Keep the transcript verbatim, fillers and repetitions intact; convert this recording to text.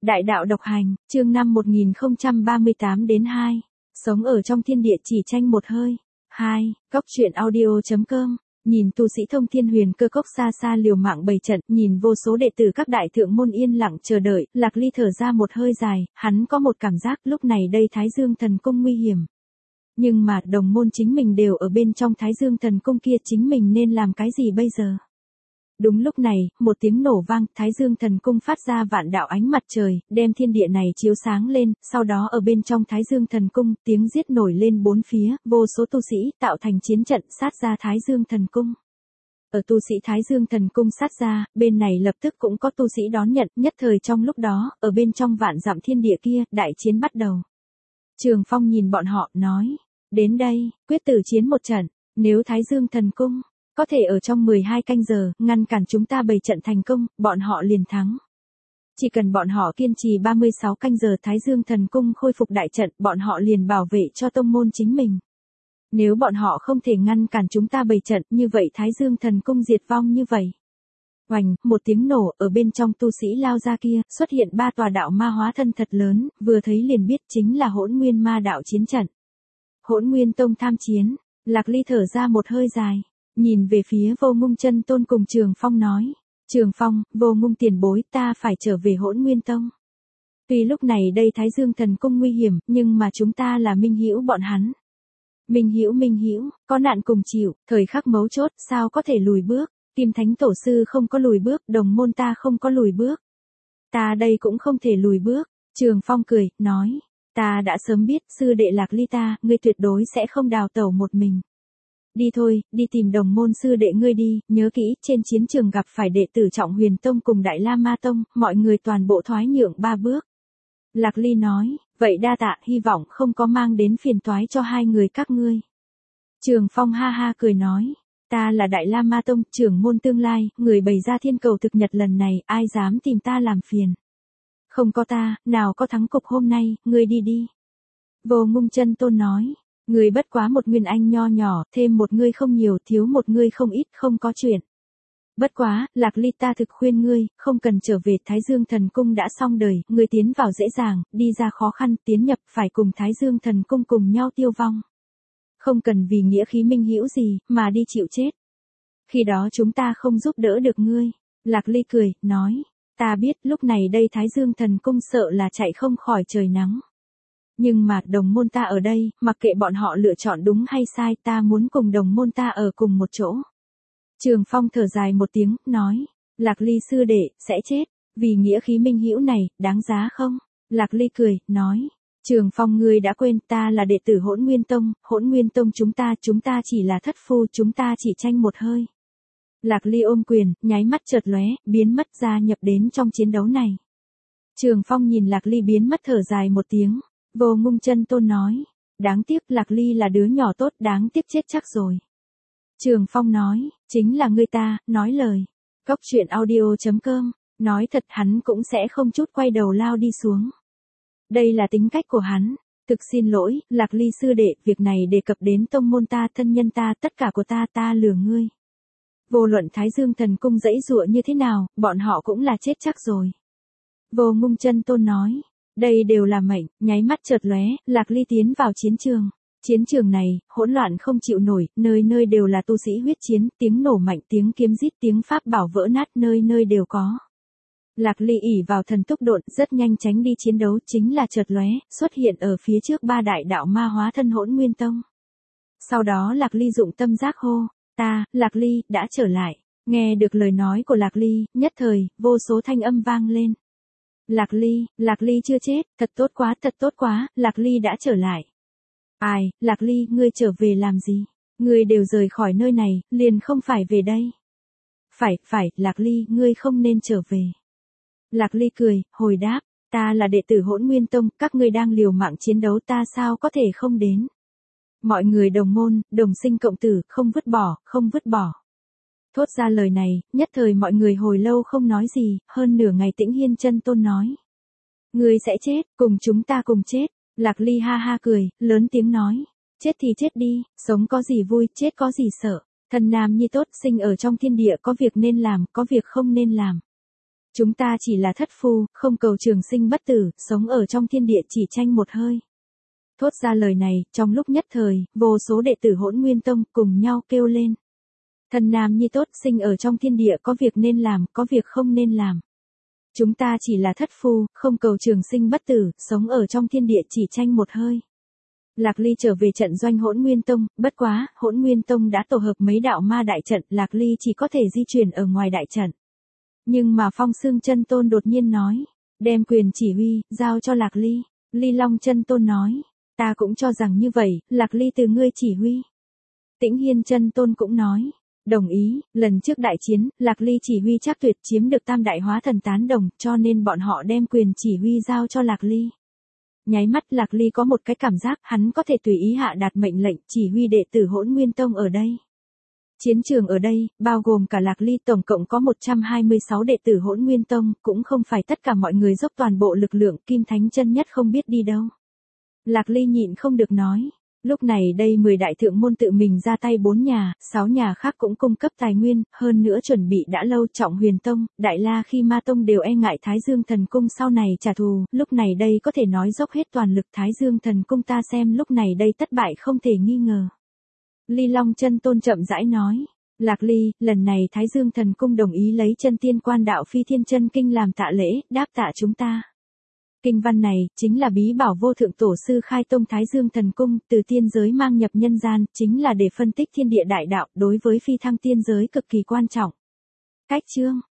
Đại đạo độc hành, chương năm một nghìn không trăm ba mươi tám đến hai. Sống ở trong thiên địa chỉ tranh một hơi. hai. Cốc truyện audio chấm com. Nhìn tu sĩ thông thiên huyền cơ cốc xa xa liều mạng bày trận, nhìn vô số đệ tử các đại thượng môn yên lặng chờ đợi, Lạc Ly thở ra một hơi dài, hắn có một cảm giác lúc này đây Thái Dương thần cung nguy hiểm. Nhưng mà đồng môn chính mình đều ở bên trong Thái Dương thần cung kia, chính mình nên làm cái gì bây giờ? Đúng lúc này, một tiếng nổ vang, Thái Dương thần cung phát ra vạn đạo ánh mặt trời, đem thiên địa này chiếu sáng lên, sau đó ở bên trong Thái Dương thần cung, tiếng giết nổi lên bốn phía, vô số tu sĩ tạo thành chiến trận sát ra Thái Dương thần cung. Ở tu sĩ Thái Dương thần cung sát ra, bên này lập tức cũng có tu sĩ đón nhận, nhất thời trong lúc đó, ở bên trong vạn dặm thiên địa kia, đại chiến bắt đầu. Trường Phong nhìn bọn họ, nói, đến đây, quyết tử chiến một trận, nếu Thái Dương thần cung có thể ở trong mười hai canh giờ, ngăn cản chúng ta bày trận thành công, bọn họ liền thắng. Chỉ cần bọn họ kiên trì ba mươi sáu canh giờ Thái Dương thần cung khôi phục đại trận, bọn họ liền bảo vệ cho tông môn chính mình. Nếu bọn họ không thể ngăn cản chúng ta bày trận, như vậy Thái Dương thần cung diệt vong như vậy. Oành, một tiếng nổ, ở bên trong tu sĩ lao ra kia, xuất hiện ba tòa đạo ma hóa thân thật lớn, vừa thấy liền biết chính là Hỗn Nguyên Ma đạo chiến trận. Hỗn Nguyên tông tham chiến, Lạc Ly thở ra một hơi dài. Nhìn về phía Vô Ngung Chân Tôn cùng Trường Phong nói, Trường Phong, Vô Ngung tiền bối, ta phải trở về Hỗn Nguyên Tông. Tuy lúc này đây Thái Dương thần cung nguy hiểm, nhưng mà chúng ta là minh hữu bọn hắn. Minh hữu minh hữu, có nạn cùng chịu, thời khắc mấu chốt, sao có thể lùi bước, Kim Thánh Tổ Sư không có lùi bước, đồng môn ta không có lùi bước. Ta đây cũng không thể lùi bước, Trường Phong cười, nói, ta đã sớm biết, sư đệ Lạc Ly ta, ngươi tuyệt đối sẽ không đào tẩu một mình. Đi thôi, đi tìm đồng môn sư đệ ngươi đi, nhớ kỹ, trên chiến trường gặp phải đệ tử Trọng Huyền Tông cùng Đại La Ma Tông, mọi người toàn bộ thoái nhượng ba bước. Lạc Ly nói, vậy đa tạ, hy vọng không có mang đến phiền toái cho hai người các ngươi. Trường Phong ha ha cười nói, ta là Đại La Ma Tông, trưởng môn tương lai, người bày ra thiên cầu thực nhật lần này, ai dám tìm ta làm phiền. Không có ta, nào có thắng cục hôm nay, ngươi đi đi. Vô Ngung Chân Tôn nói. Người bất quá một nguyên anh nho nhỏ, thêm một ngươi không nhiều, thiếu một ngươi không ít, không có chuyện. Bất quá, Lạc Ly ta thực khuyên ngươi, không cần trở về, Thái Dương thần cung đã xong đời, ngươi tiến vào dễ dàng, đi ra khó khăn, tiến nhập phải cùng Thái Dương thần cung cùng nhau tiêu vong. Không cần vì nghĩa khí minh hữu gì, mà đi chịu chết. Khi đó chúng ta không giúp đỡ được ngươi. Lạc Ly cười, nói, ta biết lúc này đây Thái Dương thần cung sợ là chạy không khỏi trời nắng. Nhưng mà, đồng môn ta ở đây, mặc kệ bọn họ lựa chọn đúng hay sai, ta muốn cùng đồng môn ta ở cùng một chỗ. Trường Phong thở dài một tiếng, nói, Lạc Ly sư đệ, sẽ chết, vì nghĩa khí minh hữu này, đáng giá không? Lạc Ly cười, nói, Trường Phong ngươi đã quên, ta là đệ tử Hỗn Nguyên Tông, Hỗn Nguyên Tông chúng ta, chúng ta chỉ là thất phu, chúng ta chỉ tranh một hơi. Lạc Ly ôm quyền, nháy mắt chợt lóe, biến mất ra nhập đến trong chiến đấu này. Trường Phong nhìn Lạc Ly biến mất thở dài một tiếng. Vô Ngung Chân Tôn nói, đáng tiếc Lạc Ly là đứa nhỏ tốt, đáng tiếc chết chắc rồi. Trường Phong nói, chính là ngươi ta, nói lời. Cốc truyện audio chấm com, nói thật hắn cũng sẽ không chút quay đầu lao đi xuống. Đây là tính cách của hắn. Thực xin lỗi, Lạc Ly sư đệ, việc này đề cập đến tông môn ta, thân nhân ta, tất cả của ta, ta lừa ngươi. Vô luận Thái Dương thần cung dãy dụa như thế nào, bọn họ cũng là chết chắc rồi. Vô Ngung Chân Tôn nói. Đây đều là mệnh, nháy mắt chợt lóe, Lạc Ly tiến vào chiến trường. Chiến trường này, hỗn loạn không chịu nổi, nơi nơi đều là tu sĩ huyết chiến, tiếng nổ mạnh, tiếng kiếm rít, tiếng pháp bảo vỡ nát, nơi nơi đều có. Lạc Ly ỷ vào thần tốc độn, rất nhanh tránh đi chiến đấu, chính là chợt lóe, xuất hiện ở phía trước ba đại đạo ma hóa thân Hỗn Nguyên Tông. Sau đó Lạc Ly dụng tâm giác hô, ta, Lạc Ly, đã trở lại. Nghe được lời nói của Lạc Ly, nhất thời, vô số thanh âm vang lên. Lạc Ly, Lạc Ly chưa chết, thật tốt quá, thật tốt quá, Lạc Ly đã trở lại. Ai, Lạc Ly, ngươi trở về làm gì? Ngươi đều rời khỏi nơi này, liền không phải về đây. Phải, phải, Lạc Ly, ngươi không nên trở về. Lạc Ly cười, hồi đáp, ta là đệ tử Hỗn Nguyên Tông, các ngươi đang liều mạng chiến đấu, ta sao có thể không đến. Mọi người đồng môn, đồng sinh cộng tử, không vứt bỏ, không vứt bỏ. Thốt ra lời này, nhất thời mọi người hồi lâu không nói gì, hơn nửa ngày Tĩnh Hiên Chân Tôn nói. Ngươi sẽ chết, cùng chúng ta cùng chết. Lạc Ly ha ha cười, lớn tiếng nói. Chết thì chết đi, sống có gì vui, chết có gì sợ. Thần nam nhi tốt, sinh ở trong thiên địa, có việc nên làm, có việc không nên làm. Chúng ta chỉ là thất phu, không cầu trường sinh bất tử, sống ở trong thiên địa chỉ tranh một hơi. Thốt ra lời này, trong lúc nhất thời, vô số đệ tử Hỗn Nguyên Tông cùng nhau kêu lên. Thần nam nhi tốt, sinh ở trong thiên địa có việc nên làm, có việc không nên làm. Chúng ta chỉ là thất phu, không cầu trường sinh bất tử, sống ở trong thiên địa chỉ tranh một hơi. Lạc Ly trở về trận doanh Hỗn Nguyên Tông, bất quá, Hỗn Nguyên Tông đã tổ hợp mấy đạo ma đại trận, Lạc Ly chỉ có thể di chuyển ở ngoài đại trận. Nhưng mà Phong Xương Chân Tôn đột nhiên nói, đem quyền chỉ huy, giao cho Lạc Ly. Ly Long Chân Tôn nói, ta cũng cho rằng như vậy, Lạc Ly từ ngươi chỉ huy. Tĩnh Hiên Chân Tôn cũng nói, đồng ý, lần trước đại chiến, Lạc Ly chỉ huy Trác Tuyệt chiếm được tam đại hóa thần tán đồng, cho nên bọn họ đem quyền chỉ huy giao cho Lạc Ly. Nháy mắt Lạc Ly có một cái cảm giác hắn có thể tùy ý hạ đạt mệnh lệnh chỉ huy đệ tử Hỗn Nguyên Tông ở đây. Chiến trường ở đây, bao gồm cả Lạc Ly tổng cộng có một trăm hai mươi sáu đệ tử Hỗn Nguyên Tông, cũng không phải tất cả mọi người dốc toàn bộ lực lượng, Kim Thánh chân nhất không biết đi đâu. Lạc Ly nhịn không được nói, lúc này đây mười đại thượng môn tự mình ra tay bốn nhà, sáu nhà khác cũng cung cấp tài nguyên, hơn nữa chuẩn bị đã lâu Trọng Huyền Tông, Đại La Khi Ma Tông đều e ngại Thái Dương Thần Cung sau này trả thù, lúc này đây có thể nói dốc hết toàn lực Thái Dương Thần Cung ta xem lúc này đây thất bại không thể nghi ngờ. Ly Long Chân Tôn chậm rãi nói, Lạc Ly, lần này Thái Dương Thần Cung đồng ý lấy chân tiên quan đạo phi thiên chân kinh làm tạ lễ, đáp tạ chúng ta. Kinh văn này, chính là bí bảo vô thượng tổ sư khai tông Thái Dương Thần Cung, từ tiên giới mang nhập nhân gian, chính là để phân tích thiên địa đại đạo, đối với phi thăng tiên giới cực kỳ quan trọng. Cách chương